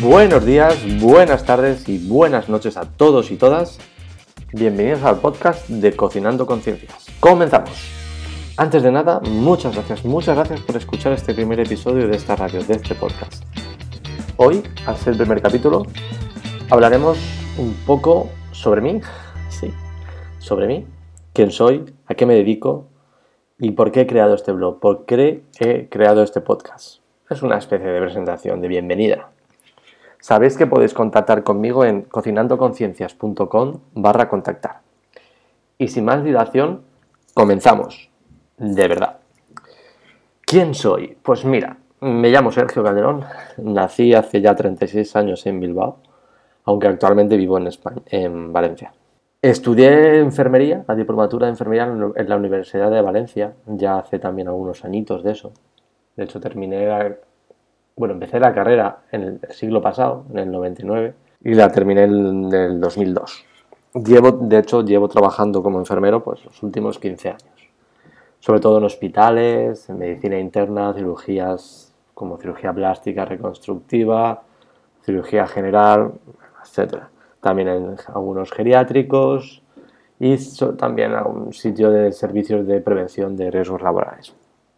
Buenos días, buenas tardes y buenas noches a todos y todas. Bienvenidos al podcast de Cocinando Conciencias. ¡Comenzamos! Antes de nada, muchas gracias por escuchar este primer episodio de esta radio, de este podcast. Hoy, al ser el primer capítulo, hablaremos un poco sobre mí. Sí, sobre mí. ¿Quién soy? ¿A qué me dedico? ¿Y por qué he creado este blog? ¿Por qué he creado este podcast? Es una especie de presentación, de bienvenida. Sabéis que podéis contactar conmigo en cocinandoconciencias.com/contactar. Y sin más dilación, comenzamos. De verdad. ¿Quién soy? Pues mira, me llamo Sergio Calderón, nací hace ya 36 años en Bilbao, aunque actualmente vivo en España, en Valencia. Estudié enfermería, la diplomatura de enfermería en la Universidad de Valencia, ya hace también algunos añitos de eso. De hecho, empecé la carrera en el siglo pasado, en el 99, y la terminé en el 2002. Llevo trabajando como enfermero pues los últimos 15 años. Sobre todo en hospitales, en medicina interna, cirugías como cirugía plástica reconstructiva, cirugía general, etc. También en algunos geriátricos y también a un sitio de servicios de prevención de riesgos laborales.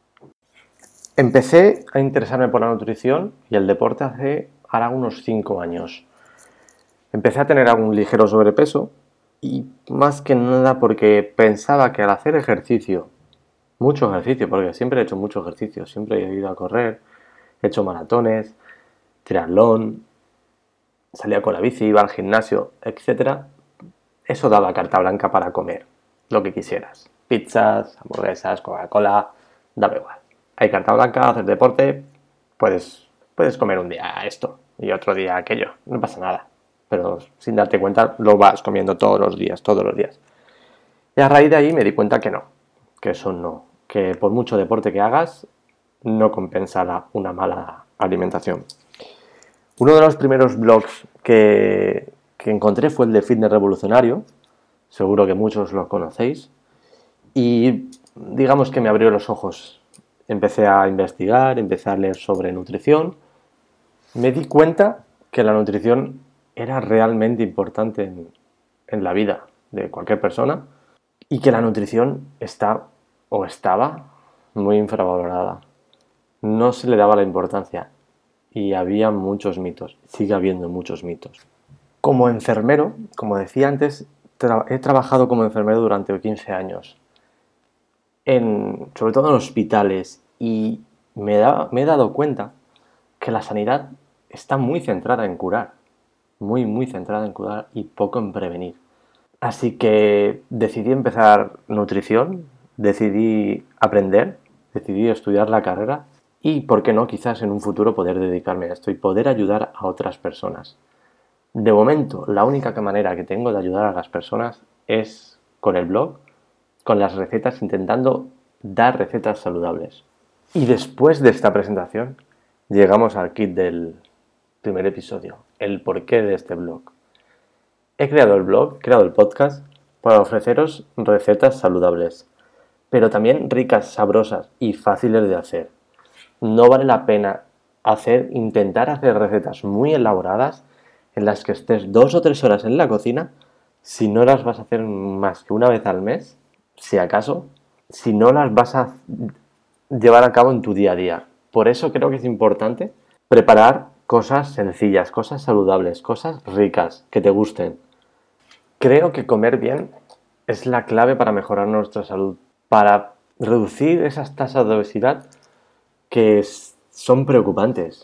Empecé a interesarme por la nutrición y el deporte hace ahora unos 5 años. Empecé a tener algún ligero sobrepeso y más que nada porque pensaba que al hacer mucho ejercicio, porque siempre he hecho mucho ejercicio, siempre he ido a correr, he hecho maratones, triatlón, salía con la bici, iba al gimnasio, etc. Eso daba carta blanca para comer lo que quisieras. Pizzas, hamburguesas, Coca-Cola, daba igual. Hay carta blanca, hacer deporte, puedes comer un día esto y otro día aquello, no pasa nada. Pero sin darte cuenta lo vas comiendo todos los días. Y a raíz de ahí me di cuenta que no, que eso no, que por mucho deporte que hagas, no compensará una mala alimentación. Uno de los primeros blogs que encontré fue el de Fitness Revolucionario, seguro que muchos lo conocéis, y digamos que me abrió los ojos. Empecé a investigar, empecé a leer sobre nutrición. Me di cuenta que la nutrición era realmente importante en la vida de cualquier persona y que la nutrición estaba muy infravalorada. No se le daba la importancia y había muchos mitos, sigue habiendo muchos mitos. Como enfermero, como decía antes, he trabajado como enfermero durante 15 años. Sobre todo en hospitales, y me he dado cuenta que la sanidad está muy centrada en curar, muy centrada en curar y poco en prevenir. Así que decidí empezar nutrición, decidí aprender, decidí estudiar la carrera y, ¿por qué no?, quizás en un futuro poder dedicarme a esto y poder ayudar a otras personas. De momento, la única manera que tengo de ayudar a las personas es con el blog, con las recetas, intentando dar recetas saludables. Y después de esta presentación, llegamos al kit del primer episodio, el porqué de este blog. He creado el podcast, para ofreceros recetas saludables, pero también ricas, sabrosas y fáciles de hacer. No vale la pena intentar hacer recetas muy elaboradas en las que estés 2 o 3 horas en la cocina si no las vas a hacer más que una vez al mes, si acaso, si no las vas a llevar a cabo en tu día a día. Por eso creo que es importante preparar cosas sencillas, cosas saludables, cosas ricas, que te gusten. Creo que comer bien es la clave para mejorar nuestra salud, para reducir esas tasas de obesidad que son preocupantes.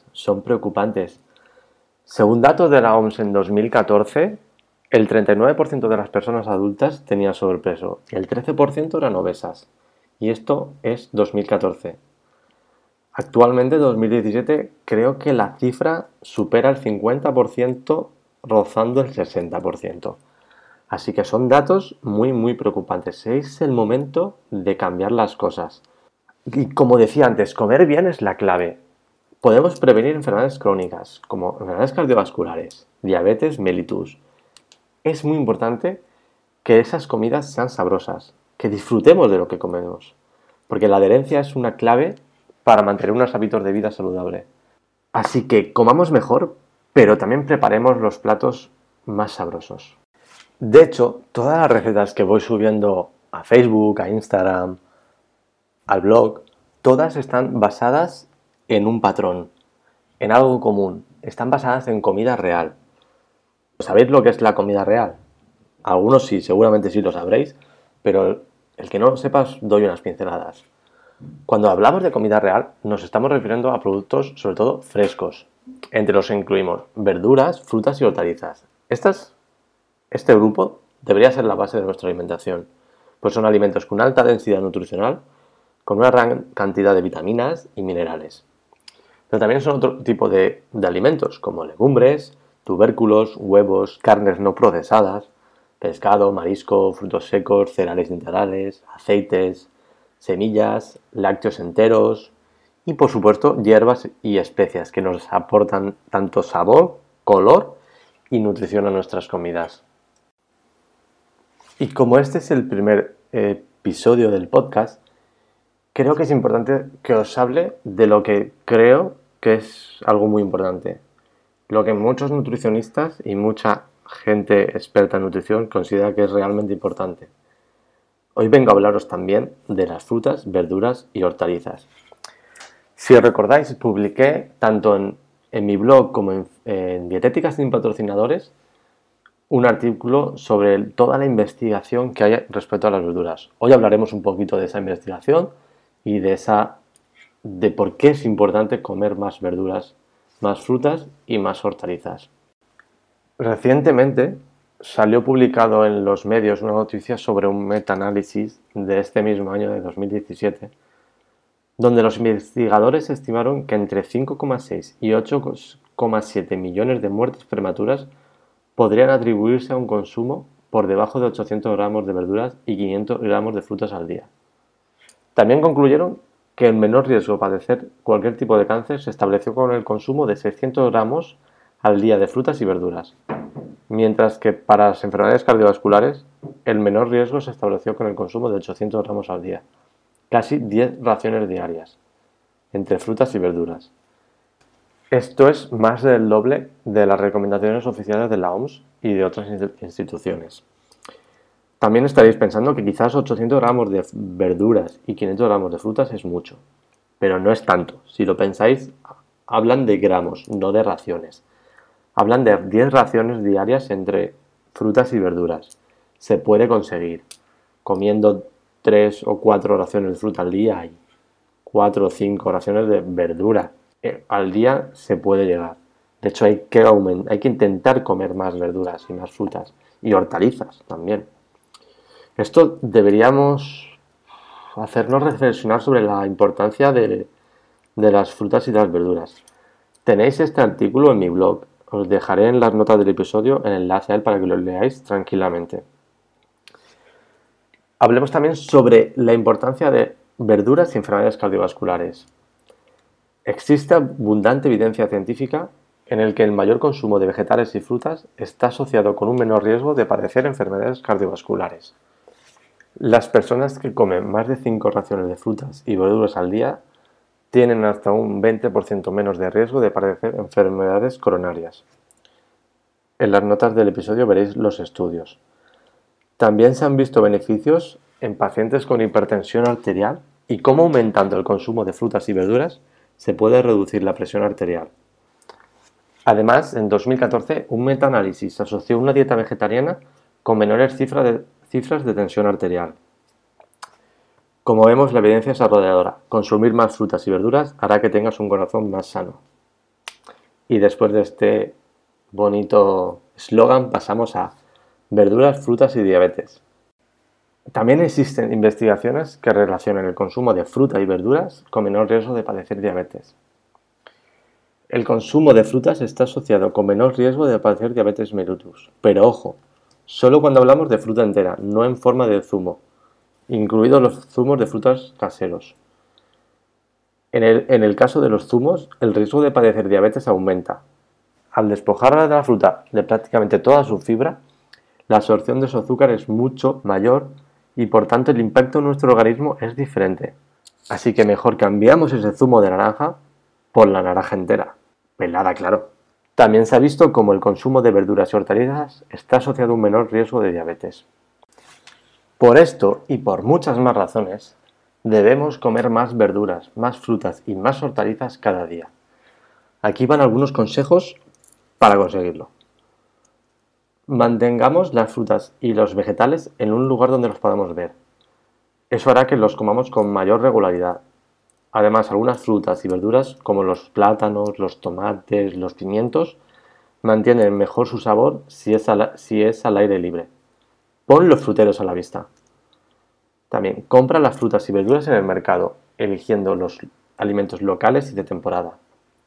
Según datos de la OMS en 2014, el 39% de las personas adultas tenía sobrepeso y el 13% eran obesas. Y esto es 2014. Actualmente, 2017, creo que la cifra supera el 50%, rozando el 60%. Así que son datos muy preocupantes. Es el momento de cambiar las cosas. Y como decía antes, comer bien es la clave. Podemos prevenir enfermedades crónicas, como enfermedades cardiovasculares, diabetes mellitus. Es muy importante que esas comidas sean sabrosas, que disfrutemos de lo que comemos, porque la adherencia es una clave para mantener unos hábitos de vida saludable. Así que comamos mejor, pero también preparemos los platos más sabrosos. De hecho, todas las recetas que voy subiendo a Facebook, a Instagram, al blog, todas están basadas en un patrón, en algo común. Están basadas en comida real. ¿Sabéis lo que es la comida real? Algunos sí, seguramente sí lo sabréis, pero el que no lo sepa os doy unas pinceladas. Cuando hablamos de comida real, nos estamos refiriendo a productos, sobre todo, frescos. Entre los que incluimos verduras, frutas y hortalizas. Este grupo debería ser la base de nuestra alimentación, pues son alimentos con alta densidad nutricional, con una gran cantidad de vitaminas y minerales. Pero también son otro tipo de alimentos, como legumbres, tubérculos, huevos, carnes no procesadas, pescado, marisco, frutos secos, cereales integrales, aceites, semillas, lácteos enteros y, por supuesto, hierbas y especias que nos aportan tanto sabor, color y nutrición a nuestras comidas. Y como este es el primer episodio del podcast, creo que es importante que os hable de lo que creo que es algo muy importante. Lo que muchos nutricionistas y mucha gente experta en nutrición considera que es realmente importante. Hoy vengo a hablaros también de las frutas, verduras y hortalizas. Si os recordáis, publiqué tanto en mi blog como en Dietéticas sin patrocinadores un artículo sobre toda la investigación que hay respecto a las verduras. Hoy hablaremos un poquito de esa investigación y de por qué es importante comer más verduras, más frutas y más hortalizas. Recientemente salió publicado en los medios una noticia sobre un metaanálisis de este mismo año de 2017, donde los investigadores estimaron que entre 5,6 y 8,7 millones de muertes prematuras podrían atribuirse a un consumo por debajo de 800 gramos de verduras y 500 gramos de frutas al día. También concluyeron que el menor riesgo de padecer cualquier tipo de cáncer se estableció con el consumo de 600 gramos al día de frutas y verduras, mientras que para las enfermedades cardiovasculares el menor riesgo se estableció con el consumo de 800 gramos al día, casi 10 raciones diarias, entre frutas y verduras. Esto es más del doble de las recomendaciones oficiales de la OMS y de otras instituciones. También estaréis pensando que quizás 800 gramos de verduras y 500 gramos de frutas es mucho, pero no es tanto. Si lo pensáis, hablan de gramos, no de raciones. Hablan de 10 raciones diarias entre frutas y verduras. Se puede conseguir comiendo 3 o 4 raciones de fruta al día y 4 o 5 raciones de verdura al día se puede llegar. De hecho, hay que intentar comer más verduras y más frutas y hortalizas también. Esto deberíamos hacernos reflexionar sobre la importancia de las frutas y las verduras. Tenéis este artículo en mi blog. Os dejaré en las notas del episodio el enlace a él para que lo leáis tranquilamente. Hablemos también sobre la importancia de verduras y enfermedades cardiovasculares. Existe abundante evidencia científica en el que el mayor consumo de vegetales y frutas está asociado con un menor riesgo de padecer enfermedades cardiovasculares. Las personas que comen más de 5 raciones de frutas y verduras al día tienen hasta un 20% menos de riesgo de padecer enfermedades coronarias. En las notas del episodio veréis los estudios. También se han visto beneficios en pacientes con hipertensión arterial y cómo aumentando el consumo de frutas y verduras se puede reducir la presión arterial. Además, en 2014, un metaanálisis asoció una dieta vegetariana con menores cifras de tensión arterial. Como vemos, la evidencia es arrolladora. Consumir más frutas y verduras hará que tengas un corazón más sano. Y después de este bonito eslogan, pasamos a verduras, frutas y diabetes. También existen investigaciones que relacionan el consumo de fruta y verduras con menor riesgo de padecer diabetes. El consumo de frutas está asociado con menor riesgo de padecer diabetes mellitus, pero ojo, solo cuando hablamos de fruta entera, no en forma de zumo, incluidos los zumos de frutas caseros. En el caso de los zumos, el riesgo de padecer diabetes aumenta. Al despojarla de la fruta de prácticamente toda su fibra, la absorción de su azúcar es mucho mayor y por tanto el impacto en nuestro organismo es diferente. Así que mejor cambiamos ese zumo de naranja por la naranja entera, pelada, claro. También se ha visto como el consumo de verduras y hortalizas está asociado a un menor riesgo de diabetes. Por esto y por muchas más razones, debemos comer más verduras, más frutas y más hortalizas cada día. Aquí van algunos consejos para conseguirlo. Mantengamos las frutas y los vegetales en un lugar donde los podamos ver. Eso hará que los comamos con mayor regularidad. Además, algunas frutas y verduras, como los plátanos, los tomates, los pimientos, mantienen mejor su sabor si es al aire libre. Pon los fruteros a la vista. También compra las frutas y verduras en el mercado, eligiendo los alimentos locales y de temporada.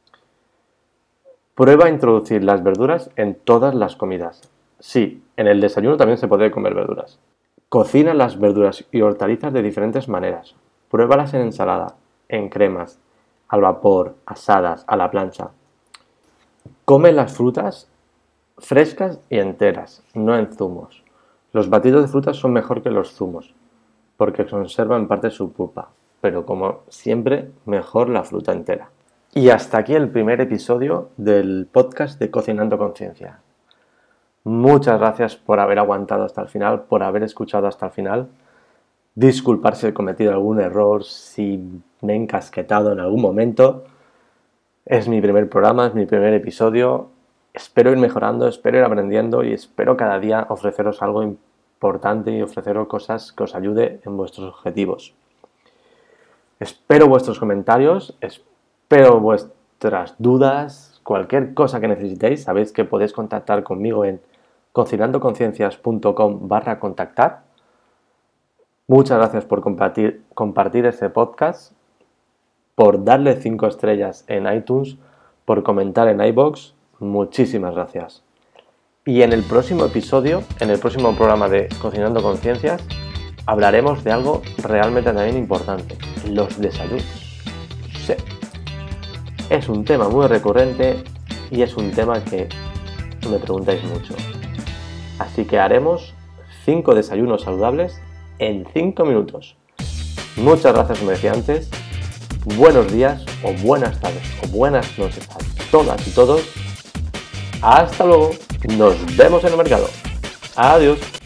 Prueba a introducir las verduras en todas las comidas. Sí, en el desayuno también se puede comer verduras. Cocina las verduras y hortalizas de diferentes maneras. Pruébalas en ensalada, en cremas, al vapor, asadas, a la plancha. Come las frutas frescas y enteras, no en zumos. Los batidos de frutas son mejor que los zumos, porque conservan parte de su pulpa, pero como siempre, mejor la fruta entera. Y hasta aquí el primer episodio del podcast de Cocinando Conciencia. Muchas gracias por haber aguantado hasta el final, por haber escuchado hasta el final. Disculpar si he cometido algún error, si me he encasquetado en algún momento. Es mi primer programa, es mi primer episodio. Espero ir mejorando, espero ir aprendiendo y espero cada día ofreceros algo importante y ofreceros cosas que os ayude en vuestros objetivos. Espero vuestros comentarios, espero vuestras dudas, cualquier cosa que necesitéis. Sabéis que podéis contactar conmigo en cocinandoconciencias.com/contactar. Muchas gracias por compartir este podcast, por darle 5 estrellas en iTunes, por comentar en iVoox. Muchísimas gracias. Y en el próximo episodio, en el próximo programa de Cocinando Conciencias, hablaremos de algo realmente también importante: los desayunos. Sí. Es un tema muy recurrente y es un tema que me preguntáis mucho. Así que haremos 5 desayunos saludables en 5 minutos. Muchas gracias, como decía antes. Buenos días o buenas tardes o buenas noches a todas y todos. Hasta luego. Nos vemos en el mercado. Adiós.